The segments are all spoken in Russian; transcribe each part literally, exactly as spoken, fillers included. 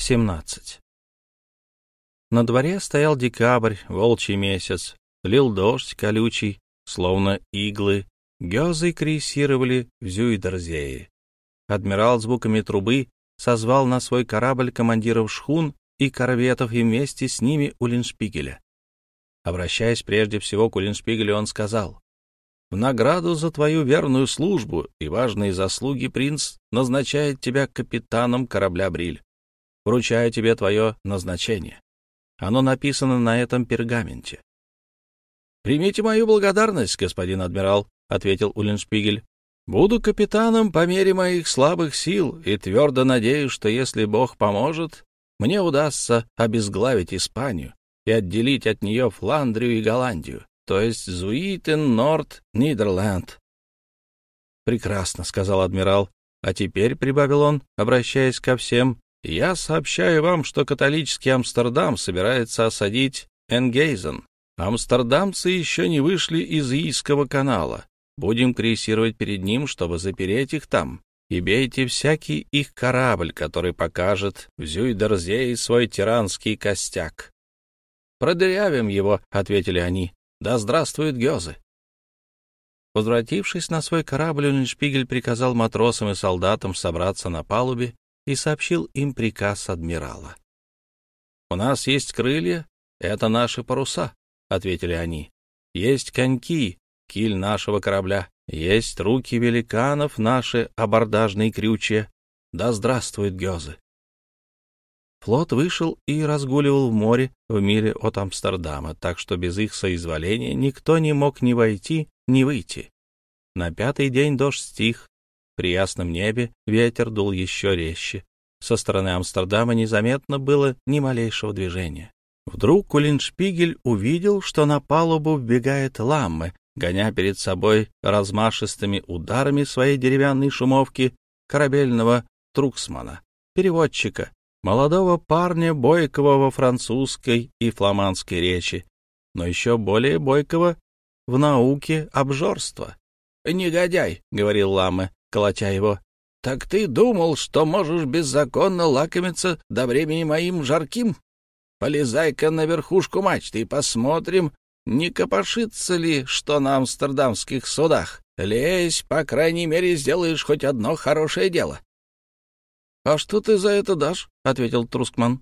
семнадцать. На дворе стоял декабрь, волчий месяц, лил дождь колючий, словно иглы, гёзы крейсировали в Зюйдерзее. Адмирал звуками трубы созвал на свой корабль командиров шхун и корветов и вместе с ними Уллиншпигеля. Обращаясь прежде всего к Уллиншпигелю, он сказал: «В награду за твою верную службу и важные заслуги принц назначает тебя капитаном корабля «Бриль». Вручаю тебе твое назначение. Оно написано на этом пергаменте». «Примите мою благодарность, господин адмирал», — ответил Уллиншпигель. «Буду капитаном по мере моих слабых сил и твердо надеюсь, что если Бог поможет, мне удастся обезглавить Испанию и отделить от нее Фландрию и Голландию, то есть Зуитен, Норд, Нидерланд». «Прекрасно», — сказал адмирал. «А теперь», — прибавил он, обращаясь ко всем, — «я сообщаю вам, что католический Амстердам собирается осадить Энгейзен. Амстердамцы еще не вышли из Ийского канала. Будем крейсировать перед ним, чтобы запереть их там. И бейте всякий их корабль, который покажет в Зюйдерзее свой тиранский костяк». «Продырявим его», — ответили они. «Да здравствуют гёзы». Возвратившись на свой корабль, Уллиншпигель приказал матросам и солдатам собраться на палубе и сообщил им приказ адмирала. «У нас есть крылья, это наши паруса», — ответили они. «Есть коньки, киль нашего корабля, есть руки великанов, наши абордажные крючья. Да здравствуют гёзы». Флот вышел и разгуливал в море в миле от Амстердама, так что без их соизволения никто не мог ни войти, ни выйти. На пятый день дождь стих, при ясном небе ветер дул еще резче. Со стороны Амстердама незаметно было ни малейшего движения. Вдруг Уллиншпигель увидел, что на палубу вбегает Ламме, гоня перед собой размашистыми ударами своей деревянной шумовки корабельного труксмана, переводчика, молодого парня, бойкого во французской и фламандской речи, но еще более бойкого в науке обжорства. «Негодяй», — говорил Ламме, колотя его, — «так ты думал, что можешь беззаконно лакомиться до времени моим жарким? Полезай-ка на верхушку мачты и посмотрим, не копошится ли что на амстердамских судах. Лезь, по крайней мере, сделаешь хоть одно хорошее дело». «А что ты за это дашь?» — ответил Трускман.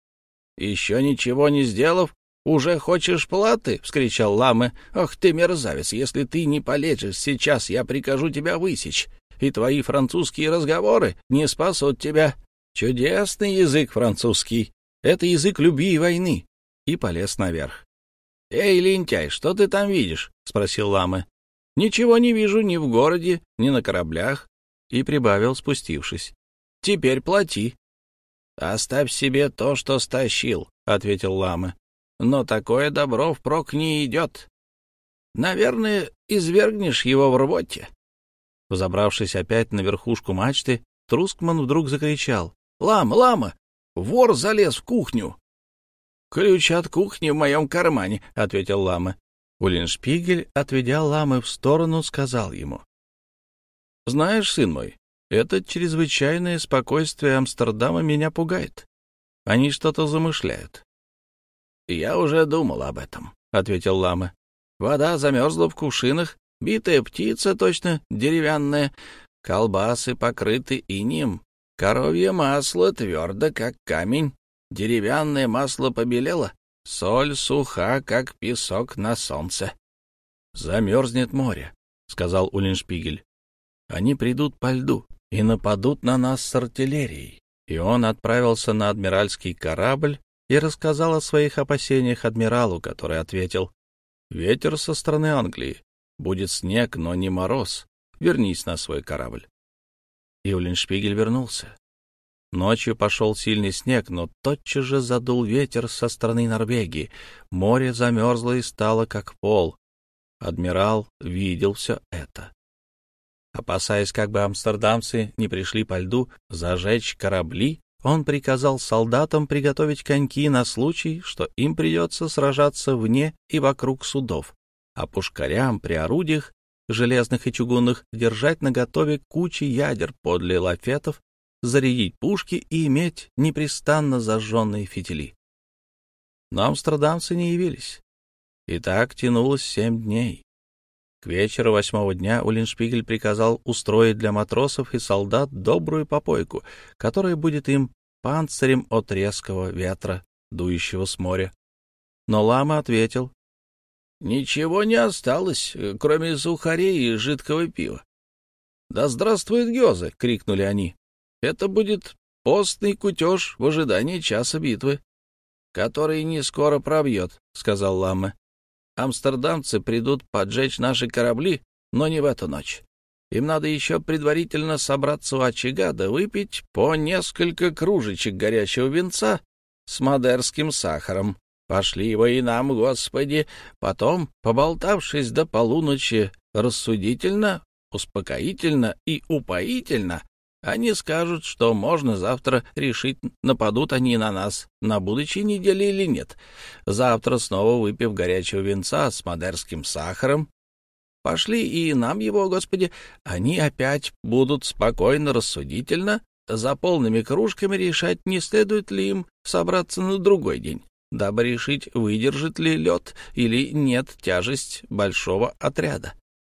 «Еще ничего не сделав, уже хочешь платы?» — вскричал Ламме. «Ох ты, мерзавец, если ты не полезешь сейчас, я прикажу тебя высечь, и твои французские разговоры не спасут тебя. Чудесный язык французский. Это язык любви и войны». И полез наверх. «Эй, лентяй, что ты там видишь?» — спросил Ламме. «Ничего не вижу ни в городе, ни на кораблях». И прибавил, спустившись. «Теперь плати». «Оставь себе то, что стащил», — ответил Ламме. «Но такое добро впрок не идет. Наверное, извергнешь его в рвоте». Взобравшись опять на верхушку мачты, Трускман вдруг закричал: «Лама, лама! Вор залез в кухню!» «Ключ от кухни в моем кармане», — ответил Ламме. Уллиншпигель, отведя Ламме в сторону, сказал ему: «Знаешь, сын мой, это чрезвычайное спокойствие Амстердама меня пугает. Они что-то замышляют». «Я уже думал об этом», — ответил Ламме. «Вода замерзла в кувшинах, битая птица точно деревянная, колбасы покрыты инеем, коровье масло твердо, как камень, деревянное масло побелело, соль суха, как песок на солнце». «Замерзнет море», — сказал Уллиншпигель. «Они придут по льду и нападут на нас с артиллерией». И он отправился на адмиральский корабль и рассказал о своих опасениях адмиралу, который ответил: «Ветер со стороны Англии. Будет снег, но не мороз. Вернись на свой корабль». И Уллиншпигель вернулся. Ночью пошел сильный снег, но тотчас же задул ветер со стороны Норвегии. Море замерзло и стало как пол. Адмирал видел все это. Опасаясь, как бы амстердамцы не пришли по льду зажечь корабли, он приказал солдатам приготовить коньки на случай, что им придется сражаться вне и вокруг судов, а пушкарям при орудиях, железных и чугунных, держать наготове кучи ядер подле лафетов, зарядить пушки и иметь непрестанно зажженные фитили. Но амстердамцы не явились. И так тянулось семь дней. К вечеру восьмого дня Уллиншпигель приказал устроить для матросов и солдат добрую попойку, которая будет им панцирем от резкого ветра, дующего с моря. Но Лама ответил: «Ничего не осталось, кроме сухарей и жидкого пива». «Да здравствует Гёзе!» — крикнули они. «Это будет постный кутеж в ожидании часа битвы, который не скоро пробьет», — сказал Ламме. «Амстердамцы придут поджечь наши корабли, но не в эту ночь. Им надо еще предварительно собраться у очага да выпить по несколько кружечек горячего винца с мадерским сахаром. Пошли его и нам, Господи!» Потом, поболтавшись до полуночи рассудительно, успокоительно и упоительно, они скажут, что можно завтра решить, нападут они на нас на будущей неделе или нет. Завтра, снова выпив горячего винца с мадерским сахаром, пошли и нам его, Господи, они опять будут спокойно, рассудительно, за полными кружками решать, не следует ли им собраться на другой день, дабы решить, выдержит ли лед или нет тяжесть большого отряда.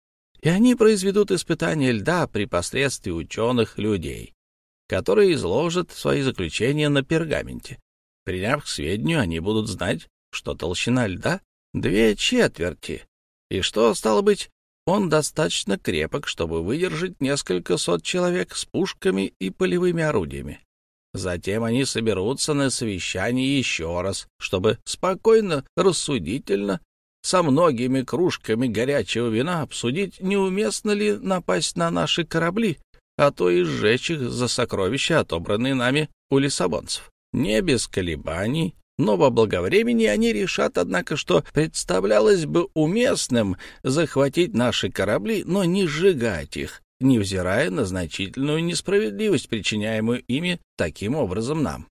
И они произведут испытание льда при посредстве ученых людей, которые изложат свои заключения на пергаменте. Приняв к сведению, они будут знать, что толщина льда — две четверти, и что, стало быть, он достаточно крепок, чтобы выдержать несколько сот человек с пушками и полевыми орудиями. Затем они соберутся на совещании еще раз, чтобы спокойно, рассудительно, со многими кружками горячего вина обсудить, неуместно ли напасть на наши корабли, а то и сжечь их за сокровища, отобранные нами у лиссабонцев. Не без колебаний, но во благовремени они решат, однако, что представлялось бы уместным захватить наши корабли, но не сжигать их, невзирая на значительную несправедливость, причиняемую ими таким образом нам.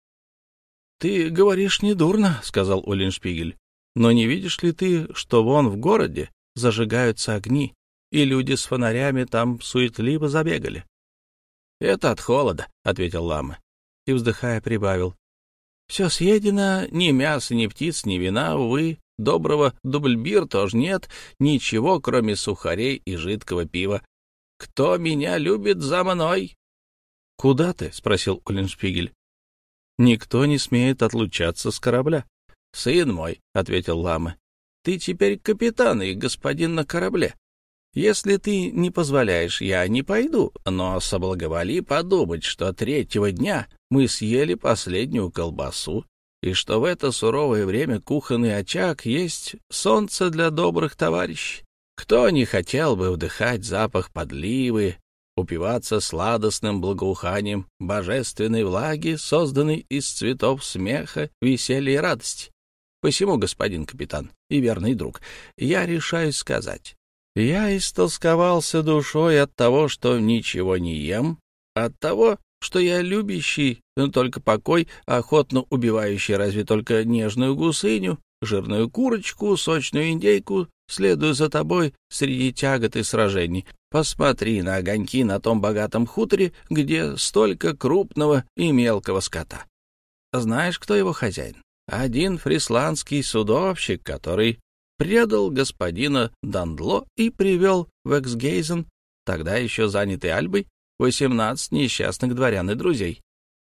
— Ты говоришь недурно, — сказал Уллиншпигель. Но не видишь ли ты, что вон в городе зажигаются огни, и люди с фонарями там суетливо забегали? — Это от холода, — ответил Ламме, и, вздыхая, прибавил. — Все съедено, ни мяса, ни птиц, ни вина, увы, доброго дубльбир тоже нет, ничего, кроме сухарей и жидкого пива. Кто меня любит, за мной? — Куда ты? — спросил Уллиншпигель. — Никто не смеет отлучаться с корабля. — Сын мой, — ответил Ламме, — ты теперь капитан и господин на корабле. Если ты не позволяешь, я не пойду, но соблаговоли подумать, что третьего дня мы съели последнюю колбасу, и что в это суровое время кухонный очаг есть солнце для добрых товарищей. Кто не хотел бы вдыхать запах подливы, упиваться сладостным благоуханием божественной влаги, созданной из цветов смеха, веселья и радости? Посему, господин капитан и верный друг, я решаюсь сказать, я истолсковался душой от того, что ничего не ем, от того, что я любящий только покой, охотно убивающий разве только нежную гусыню, жирную курочку, сочную индейку, следую за тобой среди тягот и сражений. Посмотри на огоньки на том богатом хуторе, где столько крупного и мелкого скота. Знаешь, кто его хозяин? Один фрисландский судовщик, который предал господина Дандло и привел в Эксгейзен, тогда еще занятый Альбой, восемнадцать несчастных дворян и друзей.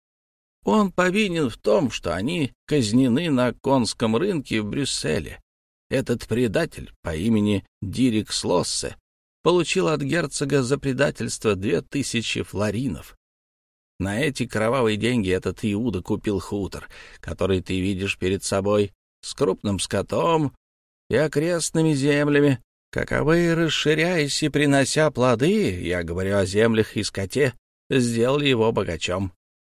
Он повинен в том, что они казнены на конском рынке в Брюсселе. Этот предатель по имени Дирик Слоссе получил от герцога за предательство две тысячи флоринов. На эти кровавые деньги этот Иуда купил хутор, который ты видишь перед собой, с крупным скотом и окрестными землями, каковые, расширяясь и принося плоды, я говорю о землях и скоте, сделали его богачом.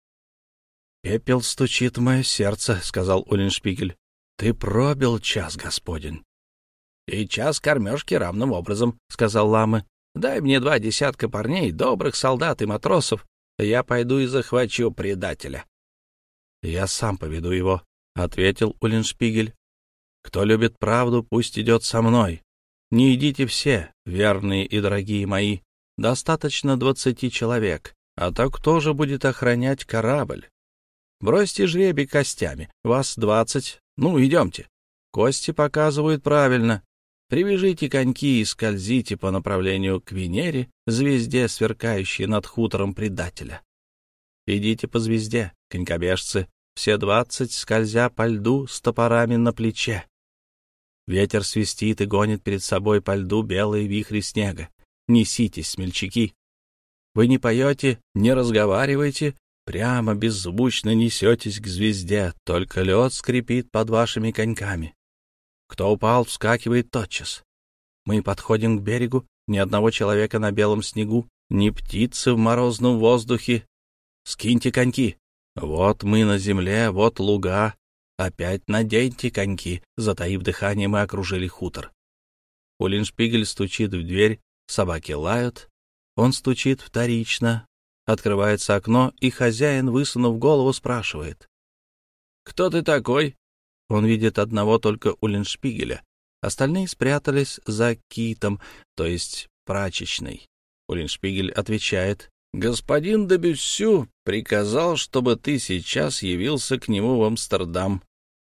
— Пепел стучит в мое сердце, — сказал Уллиншпигель. — Ты пробил час, господин. — И час кормежки равным образом, — сказал Ламме. — Дай мне два десятка парней, добрых солдат и матросов, я пойду и захвачу предателя. — Я сам поведу его, — ответил Уллиншпигель. — Кто любит правду, пусть идет со мной. Не идите все, верные и дорогие мои, достаточно двадцати человек. А то кто же будет охранять корабль? Бросьте жребий костями. Вас двадцать. Ну, идемте. Кости показывают правильно. Привяжите коньки и скользите по направлению к Венере, звезде, сверкающей над хутором предателя. Идите по звезде, конькобежцы, все двадцать, скользя по льду с топорами на плече. Ветер свистит и гонит перед собой по льду белые вихри снега. Неситесь, смельчаки. Вы не поете, не разговариваете, прямо беззвучно несетесь к звезде, только лед скрипит под вашими коньками. Кто упал, вскакивает тотчас. Мы подходим к берегу, ни одного человека на белом снегу, ни птицы в морозном воздухе. Скиньте коньки. Вот мы на земле, вот луга. Опять наденьте коньки. Затаив дыхание, мы окружили хутор. Уллиншпигель стучит в дверь, собаки лают. Он стучит вторично. Открывается окно, и хозяин, высунув голову, спрашивает: «Кто ты такой?» Он видит одного только Уллиншпигеля. Остальные спрятались за китом, то есть прачечной. Уллиншпигель отвечает: «Господин де Бюссю приказал, чтобы ты сейчас явился к нему в Амстердам».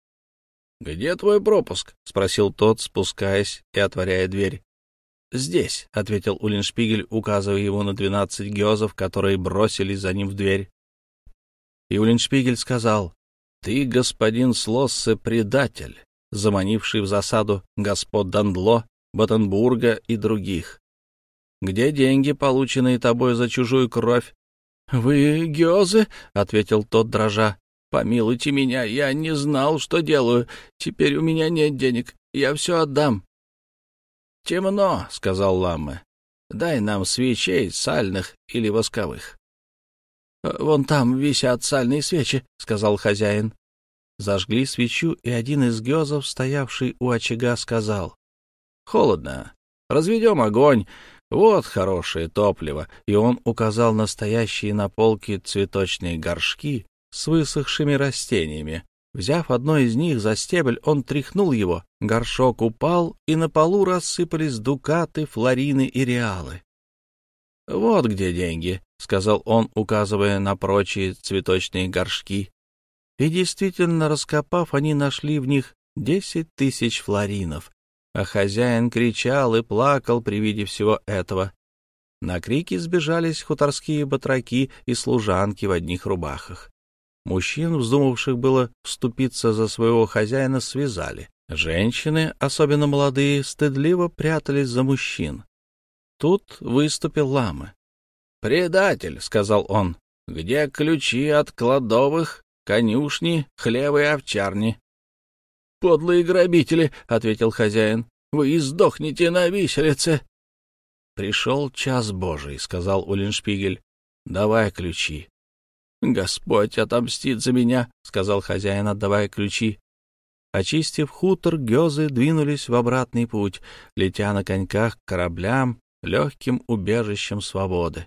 «Где твой пропуск?» — спросил тот, спускаясь и отворяя дверь. «Здесь», — ответил Уллиншпигель, указывая ему на двенадцать гёзов, которые бросились за ним в дверь. И Уллиншпигель сказал: «Ты, господин Слоссе, предатель, заманивший в засаду господ Дандло, Баттенбурга и других. Где деньги, полученные тобой за чужую кровь?» «Вы гёзы?» — ответил тот, дрожа. «Помилуйте меня, я не знал, что делаю. Теперь у меня нет денег, я все отдам». «Темно», — сказал Ламме. «Дай нам свечей, сальных или восковых». «Вон там висят сальные свечи», — сказал хозяин. Зажгли свечу, и один из гёзов, стоявший у очага, сказал: «Холодно. Разведем огонь. Вот хорошее топливо». И он указал на стоящие на полке цветочные горшки с высохшими растениями. Взяв одно из них за стебель, он тряхнул его. Горшок упал, и на полу рассыпались дукаты, флорины и реалы. «Вот где деньги», — сказал он, указывая на прочие цветочные горшки. И действительно, раскопав, они нашли в них десять тысяч флоринов, а хозяин кричал и плакал при виде всего этого. На крики сбежались хуторские батраки и служанки в одних рубахах. Мужчин, вздумавших было вступиться за своего хозяина, связали. Женщины, особенно молодые, стыдливо прятались за мужчин. Тут выступил Ламме. «Предатель», — сказал он, — «где ключи от кладовых, конюшни, хлева и овчарни?» «Подлые грабители», — ответил хозяин, — «вы издохнете на виселице». «Пришел час Божий», — сказал Уллиншпигель, — «давай ключи». «Господь отомстит за меня», — сказал хозяин, отдавая ключи. Очистив хутор, гёзы двинулись в обратный путь, летя на коньках к кораблям, легким убежищем свободы.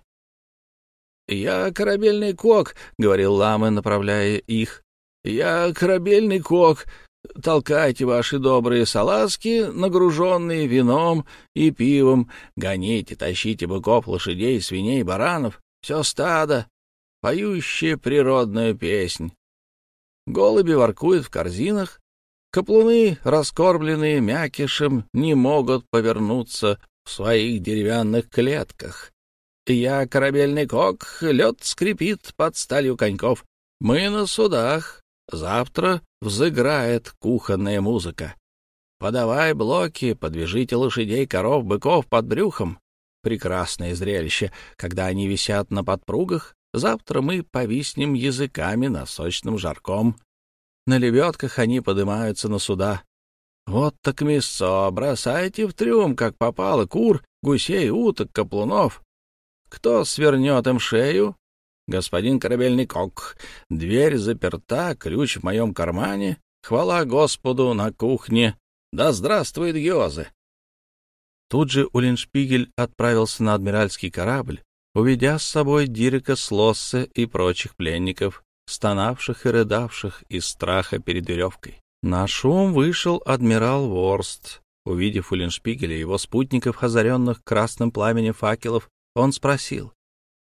«Я корабельный кок», — говорил Ламме, направляя их. «Я корабельный кок. Толкайте ваши добрые салазки, нагруженные вином и пивом. Гоните, тащите быков, лошадей, свиней, баранов. Все стадо, поющее природную песнь. Голуби воркуют в корзинах. Каплуны, раскормленные мякишем, не могут повернуться в своих деревянных клетках. Я корабельный кок, лед скрипит под сталью коньков. Мы на судах. Завтра взыграет кухонная музыка. Подавай блоки, подвяжите лошадей, коров, быков под брюхом. Прекрасное зрелище, когда они висят на подпругах. Завтра мы повиснем языками на сочном жарком. На лебедках они поднимаются на суда. Вот так мясо бросайте в трюм, как попало, кур, гусей, уток, каплунов. Кто свернет им шею? Господин корабельный кок. Дверь заперта, ключ в моем кармане. Хвала Господу на кухне. Да здравствует гёзы!» Тут же Уллиншпигель отправился на адмиральский корабль, уведя с собой Дирека Слоссе и прочих пленников, стонавших и рыдавших из страха перед веревкой. На шум вышел адмирал Ворст. Увидев Уллиншпигеля и его спутников, озаренных красным пламенем факелов, он спросил: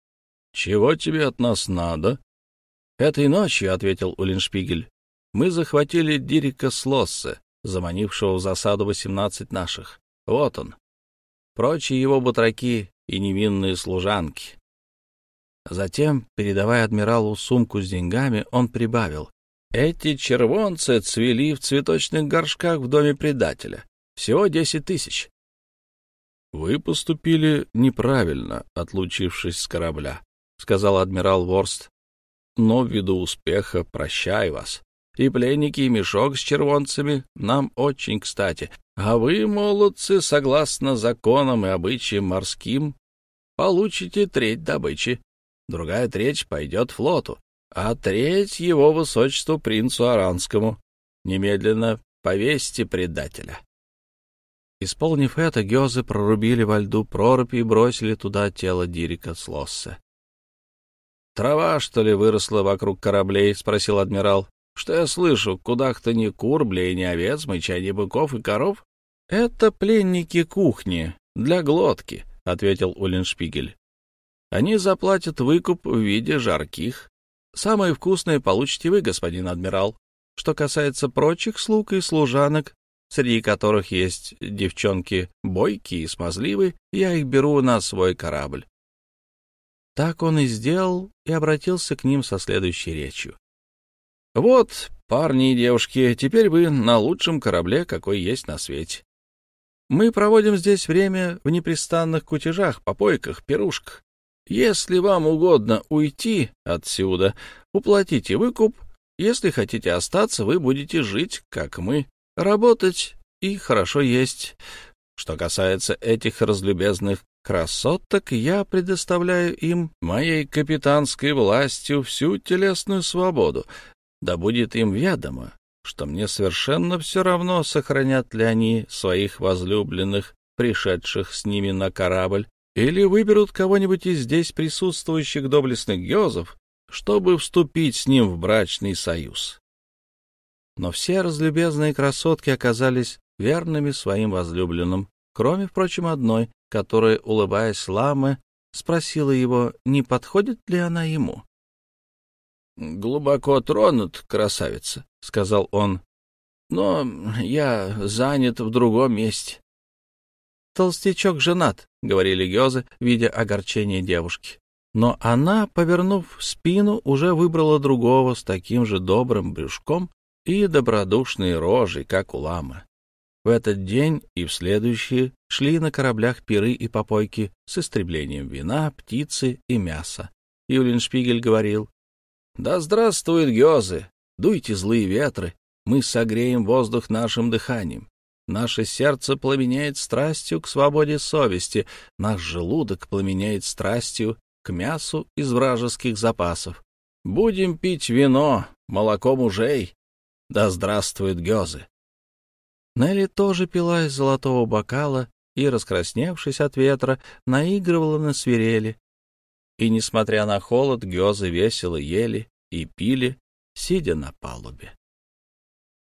Чего тебе от нас надо? Этой ночью, — ответил Уллиншпигель, — мы захватили Дирика Слоссе, заманившего в засаду восемнадцать наших. Вот он. Прочие его батраки и невинные служанки. Затем, передавая адмиралу сумку с деньгами, он прибавил: эти червонцы цвели в цветочных горшках в доме предателя. Всего десять тысяч. — Вы поступили неправильно, отлучившись с корабля, — сказал адмирал Ворст. — Но ввиду успеха прощаю вас. И пленники, и мешок с червонцами нам очень кстати. А вы, молодцы, согласно законам и обычаям морским, получите треть добычи. Другая треть пойдет флоту, а треть его высочеству принцу Аранскому. Немедленно повесьте предателя. Исполнив это, гёзы прорубили во льду прорубь и бросили туда тело Дирика Слоссе. — Трава, что ли, выросла вокруг кораблей? — спросил адмирал. — Что я слышу? Кудах-то ни кур, блей, ни овец, мыча, ни быков и коров? — Это пленники кухни для глотки, — ответил Уллиншпигель. — Они заплатят выкуп в виде жарких. Самые вкусные получите вы, господин адмирал. Что касается прочих слуг и служанок, среди которых есть девчонки бойкие и смазливые, я их беру на свой корабль. Так он и сделал, и обратился к ним со следующей речью. — Вот, парни и девушки, теперь вы на лучшем корабле, какой есть на свете. Мы проводим здесь время в непрестанных кутежах, попойках, пирушках. Если вам угодно уйти отсюда, уплатите выкуп. Если хотите остаться, вы будете жить, как мы, работать и хорошо есть. Что касается этих разлюбезных красоток, я предоставляю им моей капитанской властью всю телесную свободу. Да будет им ведомо, что мне совершенно все равно, сохранят ли они своих возлюбленных, пришедших с ними на корабль, или выберут кого-нибудь из здесь присутствующих доблестных гёзов, чтобы вступить с ним в брачный союз. Но все разлюбезные красотки оказались верными своим возлюбленным, кроме, впрочем, одной, которая, улыбаясь Ламе, спросила его, не подходит ли она ему. — Глубоко тронут, красавица, — сказал он, — но я занят в другом месте. — Толстячок женат, — говорили гёзы, видя огорчение девушки. Но она, повернув спину, уже выбрала другого с таким же добрым брюшком и добродушной рожей, как у Ламы. В этот день и в следующие шли на кораблях пиры и попойки с истреблением вина, птицы и мяса. И Уллиншпигель говорил: «Да здравствуют гёзы! Дуйте злые ветры, мы согреем воздух нашим дыханием. Наше сердце пламенеет страстью к свободе совести, наш желудок пламенеет страстью к мясу из вражеских запасов. Будем пить вино, молоко мужей. Да здравствуют гёзы!» Нелли тоже пила из золотого бокала и, раскрасневшись от ветра, наигрывала на свирели. И, несмотря на холод, гёзы весело ели и пили, сидя на палубе.